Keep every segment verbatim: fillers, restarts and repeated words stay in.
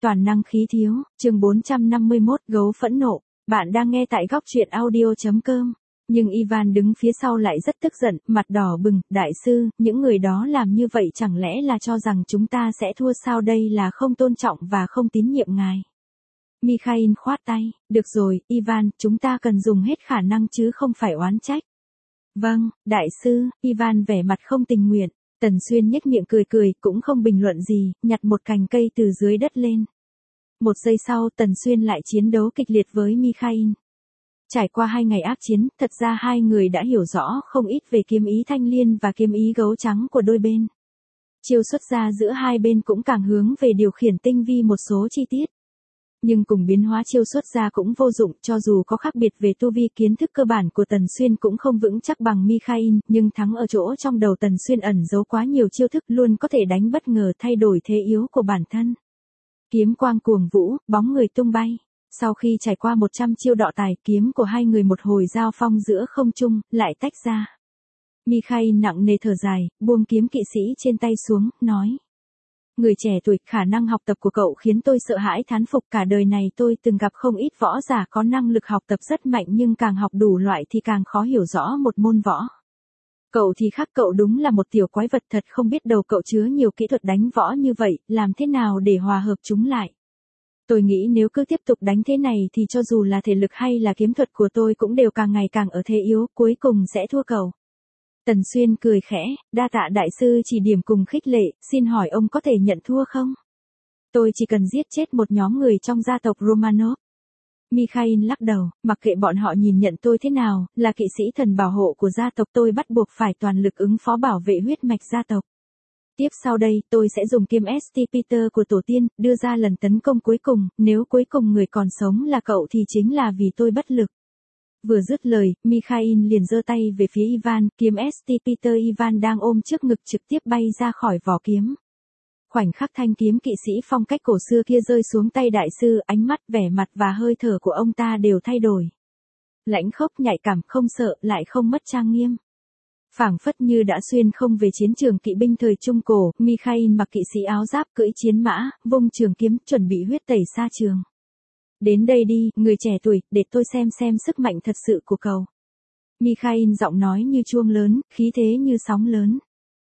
toàn năng khí thiếu, chương bốn trăm năm mươi mốt, gấu phẫn nộ. Bạn đang nghe tại góc truyện audio chấm com. Nhưng Ivan đứng phía sau lại rất tức giận, mặt đỏ bừng, đại sư, những người đó làm như vậy chẳng lẽ là cho rằng chúng ta sẽ thua sao, đây là không tôn trọng và không tín nhiệm ngài. Mikhail khoát tay, được rồi, Ivan, chúng ta cần dùng hết khả năng chứ không phải oán trách. Vâng, đại sư, Ivan vẻ mặt không tình nguyện. Tần Xuyên nhếch miệng cười cười, cũng không bình luận gì, nhặt một cành cây từ dưới đất lên. Một giây sau, Tần Xuyên lại chiến đấu kịch liệt với Mikhail. Trải qua hai ngày ác chiến, thật ra hai người đã hiểu rõ không ít về kiếm ý thanh liên và kiếm ý gấu trắng của đôi bên. Chiêu xuất ra giữa hai bên cũng càng hướng về điều khiển tinh vi một số chi tiết. Nhưng cùng biến hóa chiêu xuất ra cũng vô dụng, cho dù có khác biệt về tu vi, kiến thức cơ bản của Tần Xuyên cũng không vững chắc bằng Mikhail, nhưng thắng ở chỗ trong đầu Tần Xuyên ẩn giấu quá nhiều chiêu thức luôn có thể đánh bất ngờ thay đổi thế yếu của bản thân. Kiếm quang cuồng vũ, bóng người tung bay. Sau khi trải qua một trăm chiêu đọ tài, kiếm của hai người một hồi giao phong giữa không trung, lại tách ra. Mikhail nặng nề thở dài, buông kiếm kỵ sĩ trên tay xuống, nói. Người trẻ tuổi, khả năng học tập của cậu khiến tôi sợ hãi thán phục, cả đời này tôi từng gặp không ít võ giả có năng lực học tập rất mạnh nhưng càng học đủ loại thì càng khó hiểu rõ một môn võ. Cậu thì khác, cậu đúng là một tiểu quái vật thật, không biết đầu cậu chứa nhiều kỹ thuật đánh võ như vậy, làm thế nào để hòa hợp chúng lại. Tôi nghĩ nếu cứ tiếp tục đánh thế này thì cho dù là thể lực hay là kiếm thuật của tôi cũng đều càng ngày càng ở thế yếu, cuối cùng sẽ thua cậu. Tần Xuyên cười khẽ, đa tạ đại sư chỉ điểm cùng khích lệ, xin hỏi ông có thể nhận thua không? Tôi chỉ cần giết chết một nhóm người trong gia tộc Romanov. Mikhail lắc đầu, mặc kệ bọn họ nhìn nhận tôi thế nào, là kỵ sĩ thần bảo hộ của gia tộc, tôi bắt buộc phải toàn lực ứng phó bảo vệ huyết mạch gia tộc. Tiếp sau đây, tôi sẽ dùng kiếm ét tê Peter của tổ tiên, đưa ra lần tấn công cuối cùng, nếu cuối cùng người còn sống là cậu thì chính là vì tôi bất lực. Vừa dứt lời, Mikhail liền giơ tay về phía Ivan, kiếm ét tê Peter Ivan đang ôm trước ngực trực tiếp bay ra khỏi vỏ kiếm. Khoảnh khắc thanh kiếm kỵ sĩ phong cách cổ xưa kia rơi xuống tay đại sư, ánh mắt, vẻ mặt và hơi thở của ông ta đều thay đổi. Lãnh khốc, nhạy cảm, không sợ, lại không mất trang nghiêm. Phảng phất như đã xuyên không về chiến trường kỵ binh thời Trung Cổ, Mikhail mặc kỵ sĩ áo giáp, cưỡi chiến mã, vung trường kiếm, chuẩn bị huyết tẩy xa trường. Đến đây đi, người trẻ tuổi, để tôi xem xem sức mạnh thật sự của cậu. Mikhail giọng nói như chuông lớn, khí thế như sóng lớn.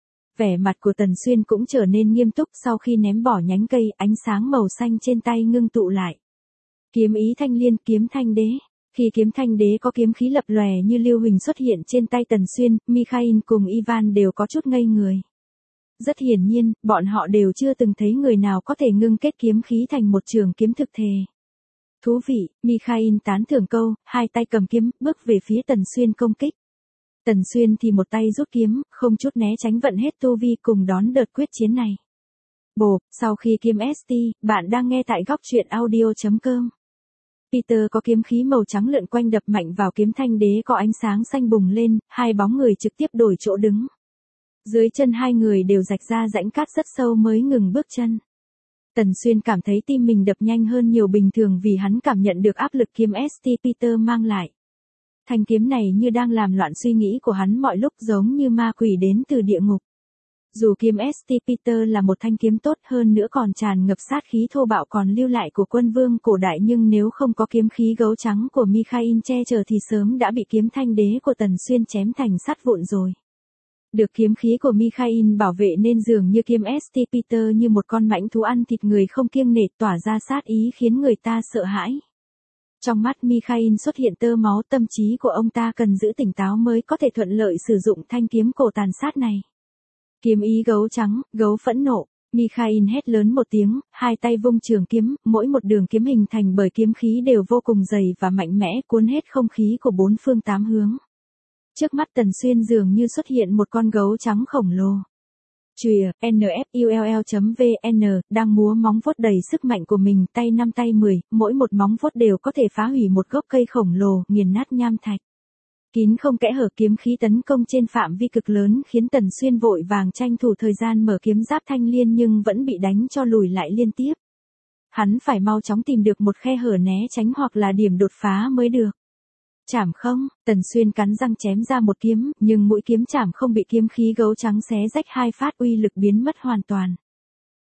Vẻ mặt của Tần Xuyên cũng trở nên nghiêm túc, sau khi ném bỏ nhánh cây, ánh sáng màu xanh trên tay ngưng tụ lại. Kiếm ý thanh liên, kiếm thanh đế. Khi kiếm thanh đế có kiếm khí lập lòe như lưu huỳnh xuất hiện trên tay Tần Xuyên, Mikhail cùng Ivan đều có chút ngây người. Rất hiển nhiên, bọn họ đều chưa từng thấy người nào có thể ngưng kết kiếm khí thành một trường kiếm thực thể. Thú vị, Mikhail tán thưởng câu, hai tay cầm kiếm, bước về phía Tần Xuyên công kích. Tần Xuyên thì một tay rút kiếm, không chút né tránh, vận hết tu vi cùng đón đợt quyết chiến này. Bộp, sau khi kiếm ét tê, bạn đang nghe tại góc truyện audio chấm com. Peter có kiếm khí màu trắng lượn quanh đập mạnh vào kiếm thanh đế có ánh sáng xanh bùng lên, hai bóng người trực tiếp đổi chỗ đứng. Dưới chân hai người đều rạch ra rãnh cát rất sâu mới ngừng bước chân. Tần Xuyên cảm thấy tim mình đập nhanh hơn nhiều bình thường vì hắn cảm nhận được áp lực kiếm ét tê Peter mang lại. Thanh kiếm này như đang làm loạn suy nghĩ của hắn mọi lúc, giống như ma quỷ đến từ địa ngục. Dù kiếm ét tê Peter là một thanh kiếm tốt hơn nữa còn tràn ngập sát khí thô bạo còn lưu lại của quân vương cổ đại, nhưng nếu không có kiếm khí gấu trắng của Mikhail che chở thì sớm đã bị kiếm thanh đế của Tần Xuyên chém thành sắt vụn rồi. Được kiếm khí của Mikhail bảo vệ nên dường như kiếm ét tê Peter như một con mãnh thú ăn thịt người không kiêng nể, tỏa ra sát ý khiến người ta sợ hãi. Trong mắt Mikhail xuất hiện tơ máu, tâm trí của ông ta cần giữ tỉnh táo mới có thể thuận lợi sử dụng thanh kiếm cổ tàn sát này. Kiếm ý gấu trắng, gấu phẫn nộ. Mikhail hét lớn một tiếng, hai tay vung trường kiếm, mỗi một đường kiếm hình thành bởi kiếm khí đều vô cùng dày và mạnh mẽ, cuốn hết không khí của bốn phương tám hướng. Trước mắt Tần Xuyên dường như xuất hiện một con gấu trắng khổng lồ. Chùa, en ép u lờ lờ chấm vê en, đang múa móng vuốt đầy sức mạnh của mình, tay năm tay mười, mỗi một móng vuốt đều có thể phá hủy một gốc cây khổng lồ, nghiền nát nham thạch. Kín không kẽ hở, kiếm khí tấn công trên phạm vi cực lớn khiến Tần Xuyên vội vàng tranh thủ thời gian mở kiếm giáp thanh liên nhưng vẫn bị đánh cho lùi lại liên tiếp. Hắn phải mau chóng tìm được một khe hở né tránh hoặc là điểm đột phá mới được. Chảm không, Tần Xuyên cắn răng chém ra một kiếm, nhưng mũi kiếm chảm không bị kiếm khí gấu trắng xé rách hai phát, uy lực biến mất hoàn toàn.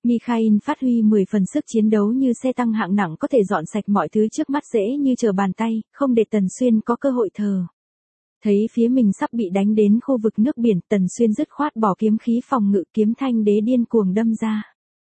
Mikhail phát huy mười phần sức chiến đấu như xe tăng hạng nặng có thể dọn sạch mọi thứ trước mắt dễ như trở bàn tay, không để Tần Xuyên có cơ hội thờ. Thấy phía mình sắp bị đánh đến khu vực nước biển, Tần Xuyên dứt khoát bỏ kiếm khí phòng ngự, kiếm thanh đế điên cuồng đâm ra.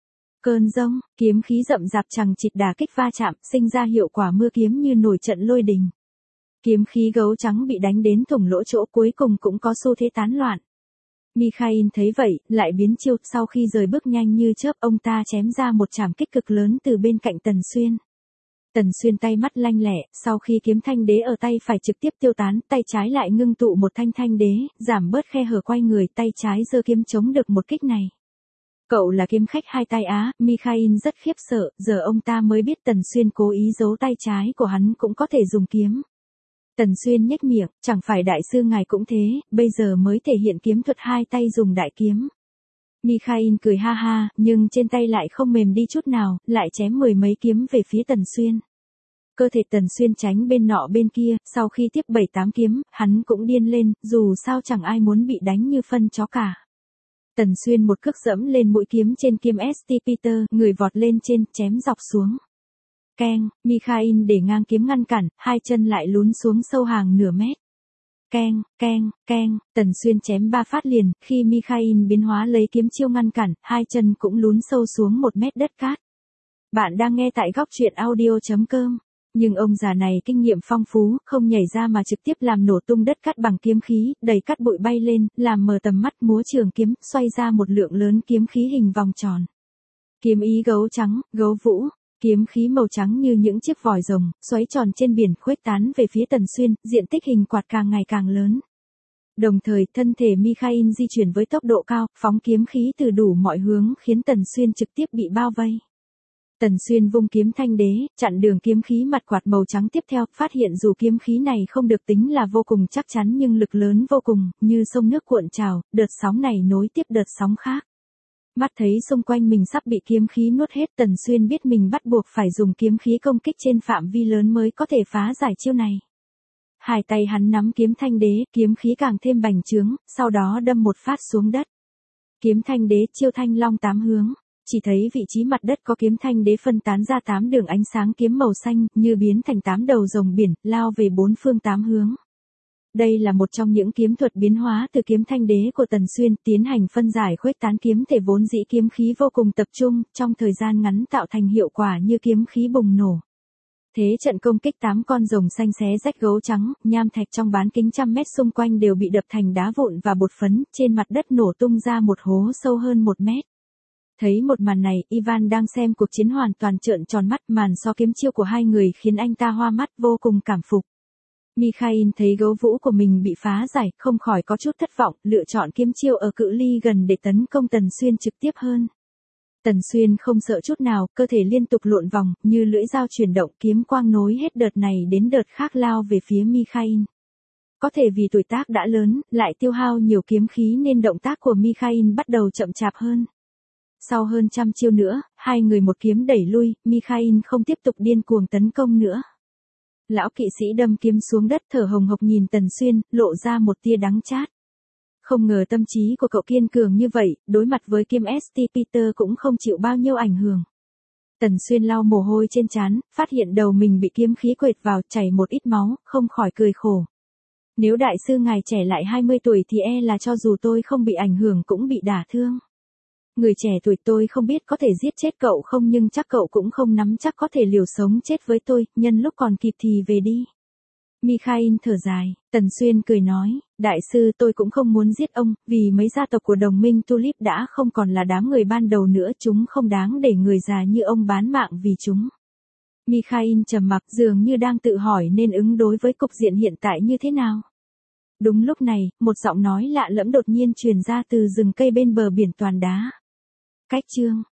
Cơn giông, kiếm khí rậm rạp chằng chịt đả kích va chạm, sinh ra hiệu quả mưa kiếm như nổi trận lôi đình. Kiếm khí gấu trắng bị đánh đến thủng lỗ chỗ, cuối cùng cũng có xu thế tán loạn. Mikhail thấy vậy, lại biến chiêu, sau khi rời bước nhanh như chớp, ông ta chém ra một chảm kích cực lớn từ bên cạnh Tần Xuyên. Tần Xuyên tay mắt lanh lẹ, sau khi kiếm thanh đế ở tay phải trực tiếp tiêu tán, tay trái lại ngưng tụ một thanh thanh đế, giảm bớt khe hở quay người, tay trái giơ kiếm chống được một kích này. Cậu là kiếm khách hai tay á, Mikhail rất khiếp sợ, giờ ông ta mới biết Tần Xuyên cố ý giấu tay trái của hắn cũng có thể dùng kiếm. Tần Xuyên nhếch miệng, chẳng phải đại sư ngài cũng thế, bây giờ mới thể hiện kiếm thuật hai tay dùng đại kiếm. Mikhail cười ha ha, nhưng trên tay lại không mềm đi chút nào, lại chém mười mấy kiếm về phía Tần Xuyên. Cơ thể Tần Xuyên tránh bên nọ bên kia, sau khi tiếp bảy tám kiếm, hắn cũng điên lên, dù sao chẳng ai muốn bị đánh như phân chó cả. Tần Xuyên một cước dẫm lên mũi kiếm trên kiếm ét tê Peter, người vọt lên trên, chém dọc xuống. Keng, Mikhail để ngang kiếm ngăn cản, hai chân lại lún xuống sâu hàng nửa mét. Keng, keng, keng, Tần Xuyên chém ba phát liền, khi Mikhail biến hóa lấy kiếm chiêu ngăn cản, hai chân cũng lún sâu xuống một mét đất cát. Bạn đang nghe tại góc truyện audio chấm com. Nhưng ông già này kinh nghiệm phong phú, không nhảy ra mà trực tiếp làm nổ tung đất cát bằng kiếm khí, đầy cát bụi bay lên, làm mờ tầm mắt, múa trường kiếm, xoay ra một lượng lớn kiếm khí hình vòng tròn. Kiếm ý gấu trắng, gấu vũ. Kiếm khí màu trắng như những chiếc vòi rồng, xoáy tròn trên biển, khuếch tán về phía Tần Xuyên, diện tích hình quạt càng ngày càng lớn. Đồng thời, thân thể Mikhail di chuyển với tốc độ cao, phóng kiếm khí từ đủ mọi hướng khiến Tần Xuyên trực tiếp bị bao vây. Tần Xuyên vung kiếm thanh đế, chặn đường kiếm khí mặt quạt màu trắng tiếp theo, phát hiện dù kiếm khí này không được tính là vô cùng chắc chắn nhưng lực lớn vô cùng, như sông nước cuộn trào, đợt sóng này nối tiếp đợt sóng khác. Mắt thấy xung quanh mình sắp bị kiếm khí nuốt hết, Tần Xuyên biết mình bắt buộc phải dùng kiếm khí công kích trên phạm vi lớn mới có thể phá giải chiêu này. Hai tay hắn nắm kiếm thanh đế, kiếm khí càng thêm bành trướng, sau đó đâm một phát xuống đất. Kiếm thanh đế chiêu thanh long tám hướng, chỉ thấy vị trí mặt đất có kiếm thanh đế phân tán ra tám đường ánh sáng kiếm màu xanh, như biến thành tám đầu rồng biển, lao về bốn phương tám hướng. Đây là một trong những kiếm thuật biến hóa từ kiếm thanh đế của Tần Xuyên, tiến hành phân giải khuếch tán kiếm thể vốn dĩ kiếm khí vô cùng tập trung, trong thời gian ngắn tạo thành hiệu quả như kiếm khí bùng nổ. Thế trận công kích tám con rồng xanh xé rách gấu trắng, nham thạch trong bán kính trăm mét xung quanh đều bị đập thành đá vụn và bột phấn, trên mặt đất nổ tung ra một hố sâu hơn một mét. Thấy một màn này, Ivan đang xem cuộc chiến hoàn toàn trợn tròn mắt, màn so kiếm chiêu của hai người khiến anh ta hoa mắt, vô cùng cảm phục. Mikhail thấy gấu vũ của mình bị phá giải, không khỏi có chút thất vọng, lựa chọn kiếm chiêu ở cự ly gần để tấn công Tần Xuyên trực tiếp hơn. Tần Xuyên không sợ chút nào, cơ thể liên tục lộn vòng, như lưỡi dao chuyển động, kiếm quang nối hết đợt này đến đợt khác lao về phía Mikhail. Có thể vì tuổi tác đã lớn, lại tiêu hao nhiều kiếm khí nên động tác của Mikhail bắt đầu chậm chạp hơn. Sau hơn trăm chiêu nữa, hai người một kiếm đẩy lui, Mikhail không tiếp tục điên cuồng tấn công nữa. Lão kỵ sĩ đâm kiếm xuống đất thở hồng hộc nhìn Tần Xuyên, lộ ra một tia đắng chát. Không ngờ tâm trí của cậu kiên cường như vậy, đối mặt với kiếm ét tê Peter cũng không chịu bao nhiêu ảnh hưởng. Tần Xuyên lau mồ hôi trên trán, phát hiện đầu mình bị kiếm khí quệt vào, chảy một ít máu, không khỏi cười khổ. Nếu đại sư ngài trẻ lại hai mươi tuổi thì e là cho dù tôi không bị ảnh hưởng cũng bị đả thương. Người trẻ tuổi tôi không biết có thể giết chết cậu không nhưng chắc cậu cũng không nắm chắc có thể liều sống chết với tôi, nhân lúc còn kịp thì về đi. Mikhail thở dài, Tần Xuyên cười nói, đại sư tôi cũng không muốn giết ông, vì mấy gia tộc của đồng minh Tulip đã không còn là đám người ban đầu nữa, chúng không đáng để người già như ông bán mạng vì chúng. Mikhail trầm mặc, dường như đang tự hỏi nên ứng đối với cục diện hiện tại như thế nào. Đúng lúc này, một giọng nói lạ lẫm đột nhiên truyền ra từ rừng cây bên bờ biển toàn đá. Cách chương